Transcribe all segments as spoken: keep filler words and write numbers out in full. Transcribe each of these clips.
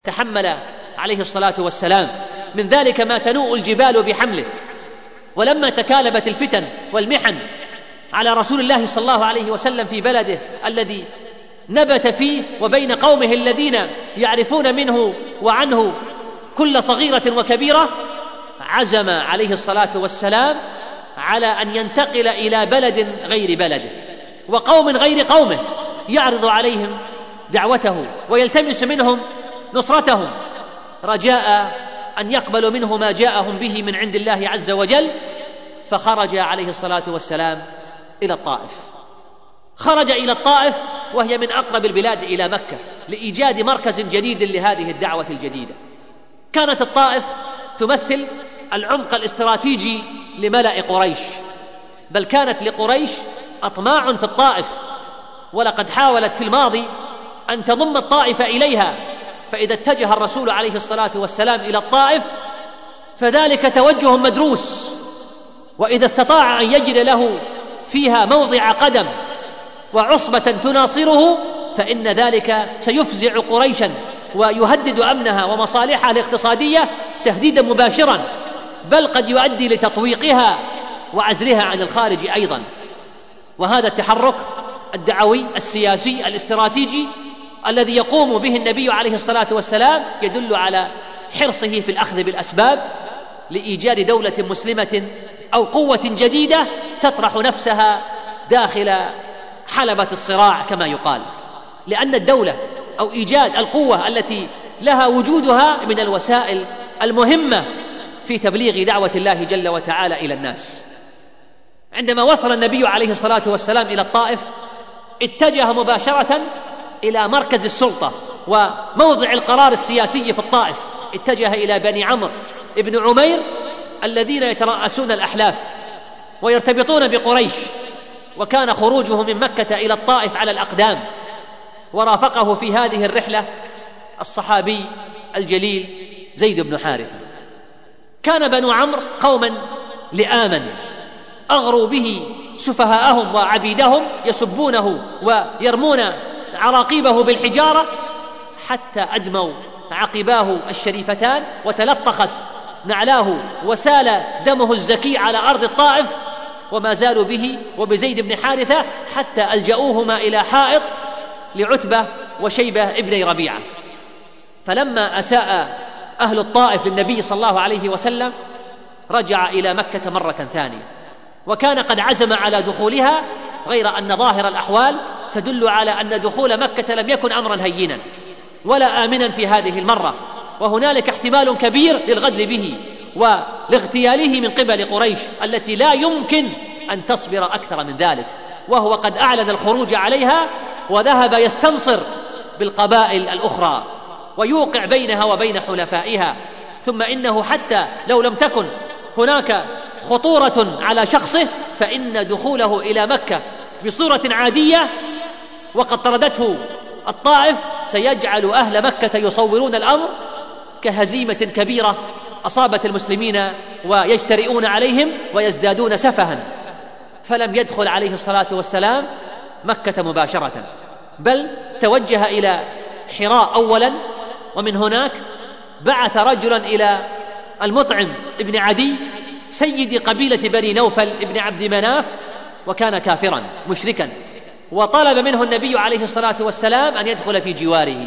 تحمل عليه الصلاة والسلام من ذلك ما تنوء الجبال بحمله. ولما تكالبت الفتن والمحن على رسول الله صلى الله عليه وسلم في بلده الذي نبت فيه وبين قومه الذين يعرفون منه وعنه كل صغيرة وكبيرة، عزم عليه الصلاة والسلام على أن ينتقل إلى بلد غير بلده وقوم غير قومه، يعرض عليهم دعوته ويلتمس منهم نصرتهم رجاء أن يقبلوا منه ما جاءهم به من عند الله عز وجل. فخرج عليه الصلاة والسلام إلى الطائف. خرج إلى الطائف وهي من أقرب البلاد إلى مكة لإيجاد مركز جديد لهذه الدعوة الجديدة. كانت الطائف تمثل العمق الاستراتيجي لملأ قريش، بل كانت لقريش أطماع في الطائف، ولقد حاولت في الماضي أن تضم الطائف إليها، فإذا اتجه الرسول عليه الصلاة والسلام إلى الطائف فذلك توجه مدروس، وإذا استطاع أن يجد له فيها موضع قدم وعصبة تناصره فإن ذلك سيفزع قريشا ويهدد أمنها ومصالحها الاقتصادية تهديدا مباشرا، بل قد يؤدي لتطويقها وعزلها عن الخارج أيضا. وهذا التحرك الدعوي السياسي الاستراتيجي الذي يقوم به النبي عليه الصلاة والسلام يدل على حرصه في الأخذ بالأسباب لإيجاد دولة مسلمة أو قوة جديدة تطرح نفسها داخل حلبة الصراع كما يقال، لأن الدولة أو إيجاد القوة التي لها وجودها من الوسائل المهمة في تبليغ دعوة الله جل وتعالى إلى الناس. عندما وصل النبي عليه الصلاة والسلام إلى الطائف اتجه مباشرة إلى مركز السلطة وموضع القرار السياسي في الطائف، اتجه إلى بني عمرو ابن عمير الذين يترأسون الأحلاف ويرتبطون بقريش، وكان خروجه من مكة إلى الطائف على الأقدام. ورافقه في هذه الرحلة الصحابي الجليل زيد بن حارثة. كان بنو عمرو قوما لآما أغروا به سفهاءهم وعبيدهم يسبونه ويرمون عراقيبه بالحجارة حتى أدموا عقباه الشريفتان وتلطخت نعلاه وسال دمه الزكي على أرض الطائف، وما زالوا به وبزيد بن حارثة حتى ألجأوهما إلى حائط لعتبة وشيبة ابني ربيعة. فلما أساء أهل الطائف للنبي صلى الله عليه وسلم رجع إلى مكة مرة ثانية، وكان قد عزم على دخولها، غير أن ظاهر الأحوال تدل على أن دخول مكة لم يكن أمرا هينا ولا آمنا في هذه المرة، وهنالك احتمال كبير للغدر به ولاغتياله من قبل قريش التي لا يمكن أن تصبر أكثر من ذلك، وهو قد أعلن الخروج عليها وذهب يستنصر بالقبائل الأخرى ويوقع بينها وبين حلفائها. ثم إنه حتى لو لم تكن هناك خطورة على شخصه فإن دخوله إلى مكة بصورة عادية وقد طردته الطائف سيجعل أهل مكة يصورون الأمر كهزيمة كبيرة أصابت المسلمين ويجترئون عليهم ويزدادون سفها. فلم يدخل عليه الصلاة والسلام مكة مباشرة، بل توجه إلى حراء أولا، ومن هناك بعث رجلا إلى المطعم ابن عدي سيد قبيلة بني نوفل ابن عبد مناف، وكان كافرا مشركا، وطلب منه النبي عليه الصلاة والسلام أن يدخل في جواره،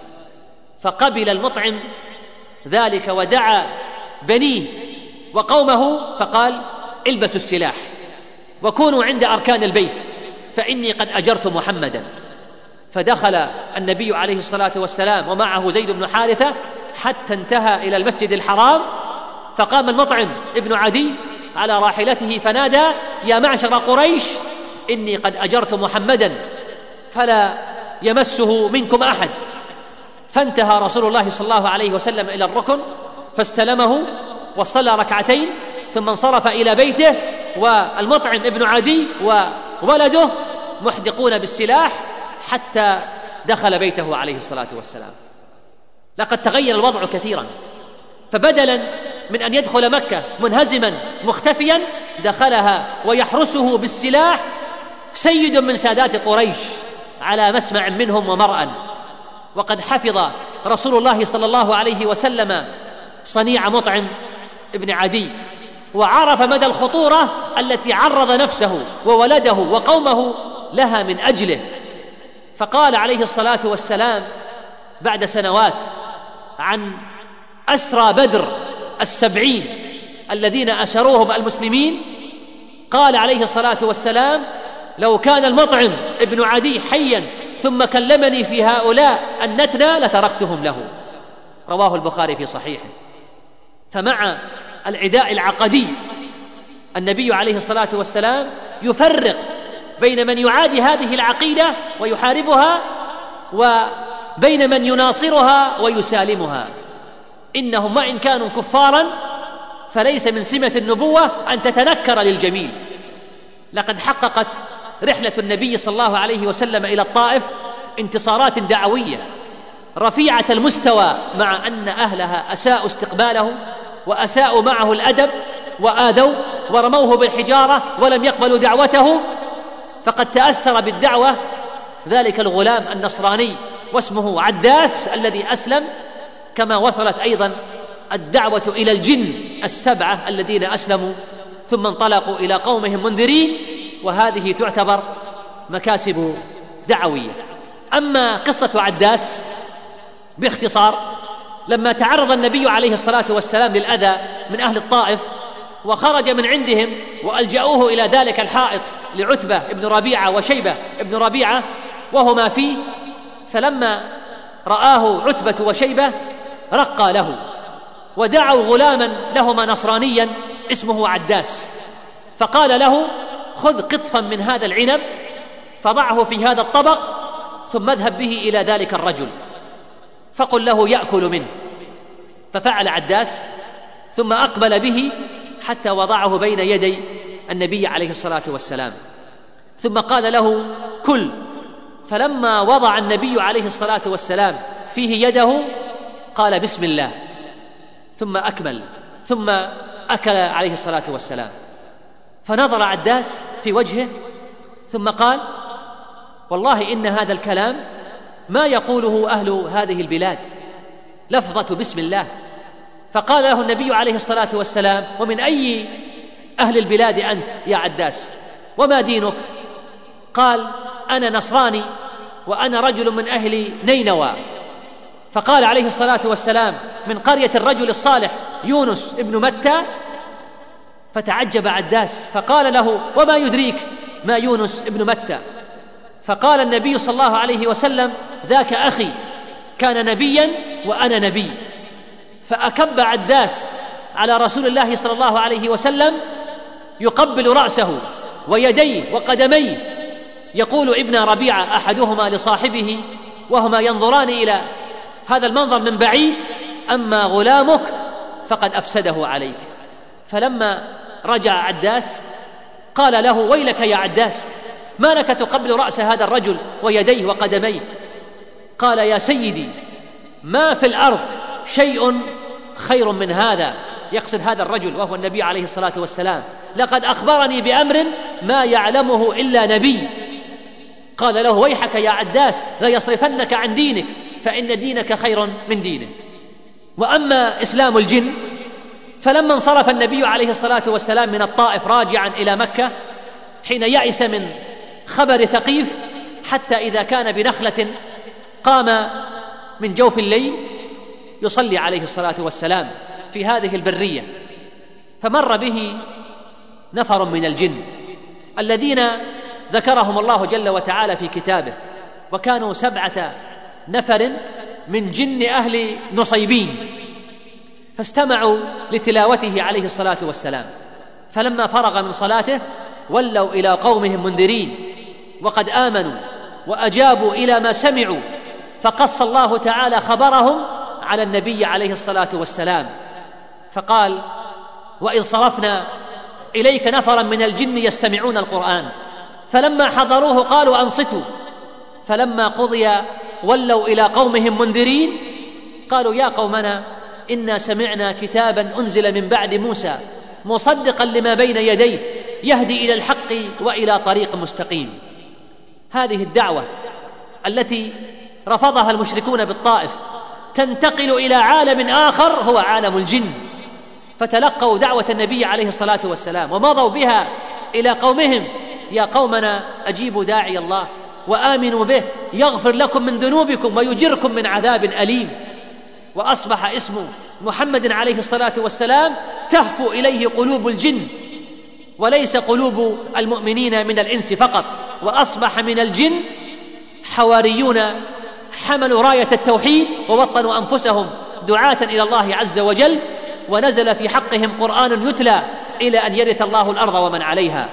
فقبل المطعم ذلك ودعا بنيه وقومه فقال: البسوا السلاح وكونوا عند أركان البيت فإني قد أجرت محمدا. فدخل النبي عليه الصلاة والسلام ومعه زيد بن حارثة حتى انتهى إلى المسجد الحرام، فقام المطعم ابن عدي على راحلته فنادى: يا معشر قريش إني قد أجرت محمدا فلا يمسه منكم أحد. فانتهى رسول الله صلى الله عليه وسلم إلى الركن فاستلمه وصلى ركعتين ثم انصرف إلى بيته، والمطعم ابن عدي وولده محدقون بالسلاح حتى دخل بيته عليه الصلاة والسلام. لقد تغير الوضع كثيرا، فبدلا من أن يدخل مكة منهزما مختفيا دخلها ويحرسه بالسلاح سيد من سادات قريش على مسمع منهم ومرأى. وقد حفظ رسول الله صلى الله عليه وسلم صنيع مطعم ابن عدي، وعرف مدى الخطورة التي عرض نفسه وولده وقومه لها من أجله، فقال عليه الصلاة والسلام بعد سنوات عن أسرى بدر السبعين الذين أسروهم المسلمين، قال عليه الصلاة والسلام: لو كان المطعم ابن عدي حيا ثم كلمني في هؤلاء النتنى لتركتهم له. رواه البخاري في صحيحه. فمع العداء العقدي النبي عليه الصلاة والسلام يفرق بين من يعادي هذه العقيدة ويحاربها وبين من يناصرها ويسالمها. إنهم وإن كانوا كفارا فليس من سمة النبوة أن تتنكر للجميل. لقد حققت رحلة النبي صلى الله عليه وسلم إلى الطائف انتصارات دعوية رفيعة المستوى، مع أن أهلها أساءوا استقباله وأساءوا معه الأدب وآذوا ورموه بالحجارة ولم يقبلوا دعوته. فقد تأثر بالدعوة ذلك الغلام النصراني واسمه عداس الذي أسلم، كما وصلت أيضا الدعوة إلى الجن السبعة الذين أسلموا ثم انطلقوا إلى قومهم منذرين، وهذه تعتبر مكاسب دعوية. أما قصة عداس باختصار، لما تعرض النبي عليه الصلاة والسلام للأذى من أهل الطائف وخرج من عندهم وألجأوه إلى ذلك الحائط لعتبة ابن ربيعة وشيبة ابن ربيعة وهما فيه، فلما رآه عتبة وشيبة رقى له ودعوا غلاما لهما نصرانيا اسمه عداس، فقال له: خذ قطفا من هذا العنب فضعه في هذا الطبق ثم اذهب به إلى ذلك الرجل فقل له يأكل منه. ففعل عداس ثم أقبل به حتى وضعه بين يدي النبي عليه الصلاة والسلام، ثم قال له: كل. فلما وضع النبي عليه الصلاة والسلام فيه يده قال: بسم الله، ثم أكمل، ثم أكل عليه الصلاة والسلام. فنظر عداس في وجهه ثم قال: والله إن هذا الكلام ما يقوله أهل هذه البلاد، لفظة بسم الله. فقال له النبي عليه الصلاة والسلام: ومن أي أهل البلاد أنت يا عداس؟ وما دينك؟ قال: أنا نصراني وأنا رجل من أهل نينوى. فقال عليه الصلاة والسلام: من قرية الرجل الصالح يونس ابن متى. فتعجب عداس فقال له: وما يدريك ما يونس ابن متى؟ فقال النبي صلى الله عليه وسلم: ذاك أخي كان نبيا وأنا نبي. فأكب عداس على رسول الله صلى الله عليه وسلم يقبل رأسه ويديه وقدميه، يقول ابن ربيعة أحدهما لصاحبه وهما ينظران إلى هذا المنظر من بعيد: أما غلامك فقد أفسده عليك. فلما رجع عداس قال له: ويلك يا عداس، ما لك تقبل رأس هذا الرجل ويديه وقدميه؟ قال: يا سيدي، ما في الأرض شيء خير من هذا، يقصد هذا الرجل وهو النبي عليه الصلاة والسلام، لقد أخبرني بأمر ما يعلمه إلا نبي. قال له: ويحك يا عداس، لا يصرفنك عن دينك فإن دينك خير من دينه. وأما إسلام الجن، فلما انصرف النبي عليه الصلاة والسلام من الطائف راجعا إلى مكة حين يأس من خبر ثقيف، حتى إذا كان بنخلة قام من جوف الليل يصلي عليه الصلاة والسلام في هذه البرية، فمر به نفر من الجن الذين ذكرهم الله جل وتعالى في كتابه، وكانوا سبعة نفر من جن أهل نصيبين، فاستمعوا لتلاوته عليه الصلاة والسلام. فلما فرغ من صلاته ولوا إلى قومهم منذرين وقد آمنوا وأجابوا إلى ما سمعوا، فقص الله تعالى خبرهم على النبي عليه الصلاة والسلام، فقال: وإذ صرفنا إليك نفرا من الجن يستمعون القرآن فلما حضروه قالوا أنصتوا، فلما قضي ولوا إلى قومهم منذرين قالوا: يا قومنا إنا سمعنا كتابا أنزل من بعد موسى مصدقا لما بين يديه يهدي إلى الحق وإلى طريق مستقيم. هذه الدعوة التي رفضها المشركون بالطائف، تنتقل إلى عالم آخر هو عالم الجن، فتلقوا دعوة النبي عليه الصلاة والسلام ومضوا بها إلى قومهم: يا قومنا أجيبوا داعي الله وآمنوا به يغفر لكم من ذنوبكم ويجركم من عذاب أليم. وأصبح اسم محمد عليه الصلاة والسلام تهفو إليه قلوب الجن وليس قلوب المؤمنين من الإنس فقط، وأصبح من الجن حواريون حملوا راية التوحيد ووطنوا أنفسهم دعاة إلى الله عز وجل، ونزل في حقهم قرآن يتلى إلى أن يرث الله الأرض ومن عليها.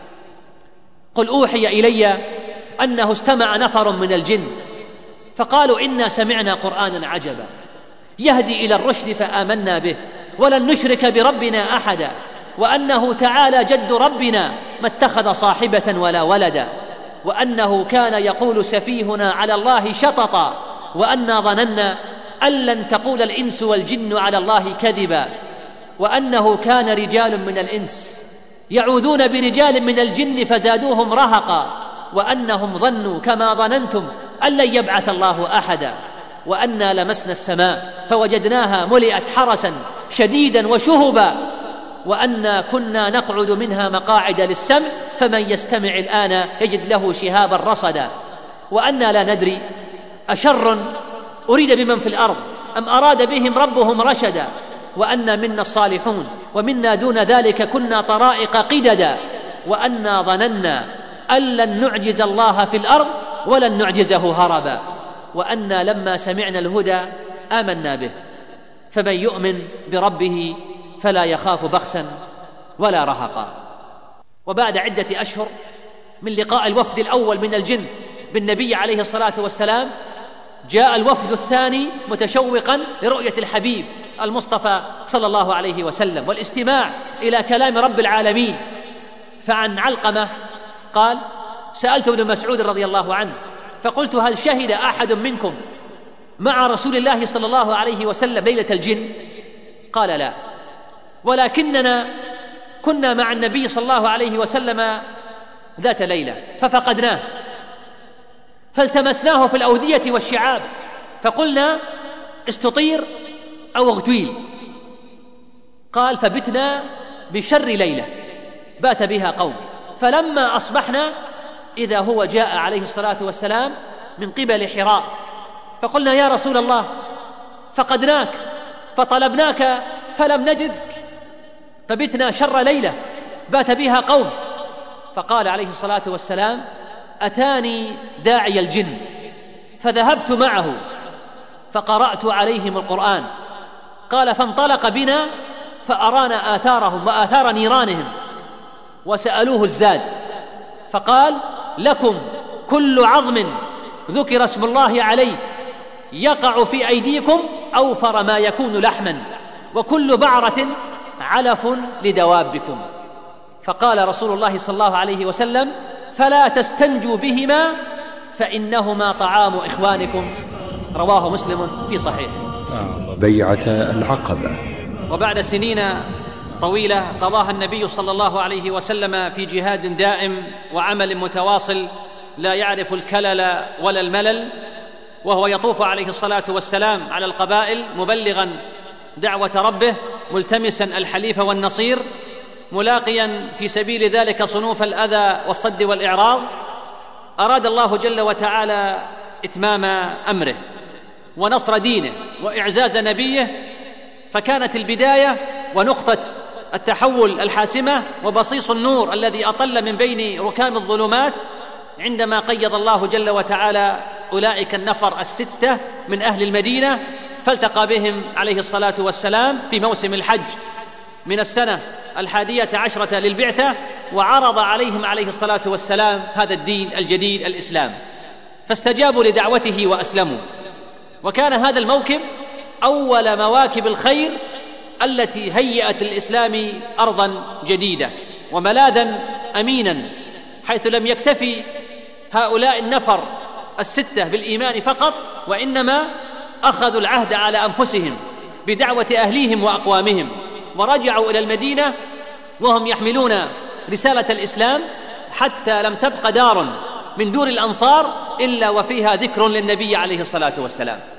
قل أوحي إلي أنه استمع نفر من الجن فقالوا إنا سمعنا قرآنا عجبا يهدي إلى الرشد فآمنا به ولن نشرك بربنا أحدا وأنه تعالى جد ربنا ما اتخذ صاحبة ولا ولدا وأنه كان يقول سفيهنا على الله شططا وأنا ظننا أن لن تقول الإنس والجن على الله كذبا وأنه كان رجال من الإنس يعوذون برجال من الجن فزادوهم رهقا وأنهم ظنوا كما ظننتم أن لن يبعث الله أحدا وأنا لمسنا السماء فوجدناها ملئت حرسا شديدا وشهبا وأنا كنا نقعد منها مقاعد للسمع فمن يستمع الآن يجد له شهابا رصدا وأنا لا ندري أشر أريد بمن في الأرض أم أراد بهم ربهم رشدا وأنا منا الصالحون ومنا دون ذلك كنا طرائق قددا وأنا ظننا أن لن نعجز الله في الأرض ولن نعجزه هربا وأنا لما سمعنا الهدى آمنا به فمن يؤمن بربه فلا يخاف بخسا ولا رهقا. وبعد عدة أشهر من لقاء الوفد الأول من الجن بالنبي عليه الصلاة والسلام جاء الوفد الثاني متشوقا لرؤية الحبيب المصطفى صلى الله عليه وسلم والاستماع إلى كلام رب العالمين. فعن علقمة قال: سألت ابن مسعود رضي الله عنه فقلت: هل شهد أحد منكم مع رسول الله صلى الله عليه وسلم ليلة الجن؟ قال: لا، ولكننا كنا مع النبي صلى الله عليه وسلم ذات ليلة ففقدناه فالتمسناه في الأودية والشعاب فقلنا استطير أو اغتويل. قال: فبتنا بشر ليلة بات بها قوم فلما أصبحنا إذا هو جاء عليه الصلاة والسلام من قبل حراء فقلنا: يا رسول الله فقدناك فطلبناك فلم نجدك فبتنا شر ليلة بات بها قوم. فقال عليه الصلاة والسلام: أتاني داعي الجن فذهبت معه فقرأت عليهم القرآن. قال: فانطلق بنا فأرانا آثارهم وآثار نيرانهم وسألوه الزاد فقال: لكم كل عظم ذكر اسم الله عليه يقع في أيديكم أوفر ما يكون لحما وكل بعرة علف لدوابكم. فقال رسول الله صلى الله عليه وسلم: فلا تستنجوا بهما فإنهما طعام إخوانكم. رواه مسلم في صحيحه. بيعة العقبة. وبعد سنين طويلة قضاها النبي صلى الله عليه وسلم في جهاد دائم وعمل متواصل لا يعرف الكلل ولا الملل، وهو يطوف عليه الصلاة والسلام على القبائل مبلغا دعوة ربه ملتمسا الحليف والنصير ملاقيا في سبيل ذلك صنوف الأذى والصد والإعراض. أراد الله جل وتعالى إتمام أمره ونصر دينه وإعزاز نبيه، فكانت البداية ونقطة التحول الحاسمة وبصيص النور الذي أطل من بين ركام الظلمات عندما قيض الله جل وتعالى أولئك النفر الستة من أهل المدينة فالتقى بهم عليه الصلاة والسلام في موسم الحج من السنة الحادية عشرة للبعثة، وعرض عليهم عليه الصلاة والسلام هذا الدين الجديد الإسلام، فاستجابوا لدعوته وأسلموا. وكان هذا الموكب أول مواكب الخير التي هيئت الإسلام أرضا جديدة وملاذا أمينا، حيث لم يكتفي هؤلاء النفر الستة بالإيمان فقط، وإنما أخذوا العهد على أنفسهم بدعوة أهليهم وأقوامهم، ورجعوا إلى المدينة وهم يحملون رسالة الإسلام، حتى لم تبق دار من دور الأنصار إلا وفيها ذكر للنبي عليه الصلاة والسلام.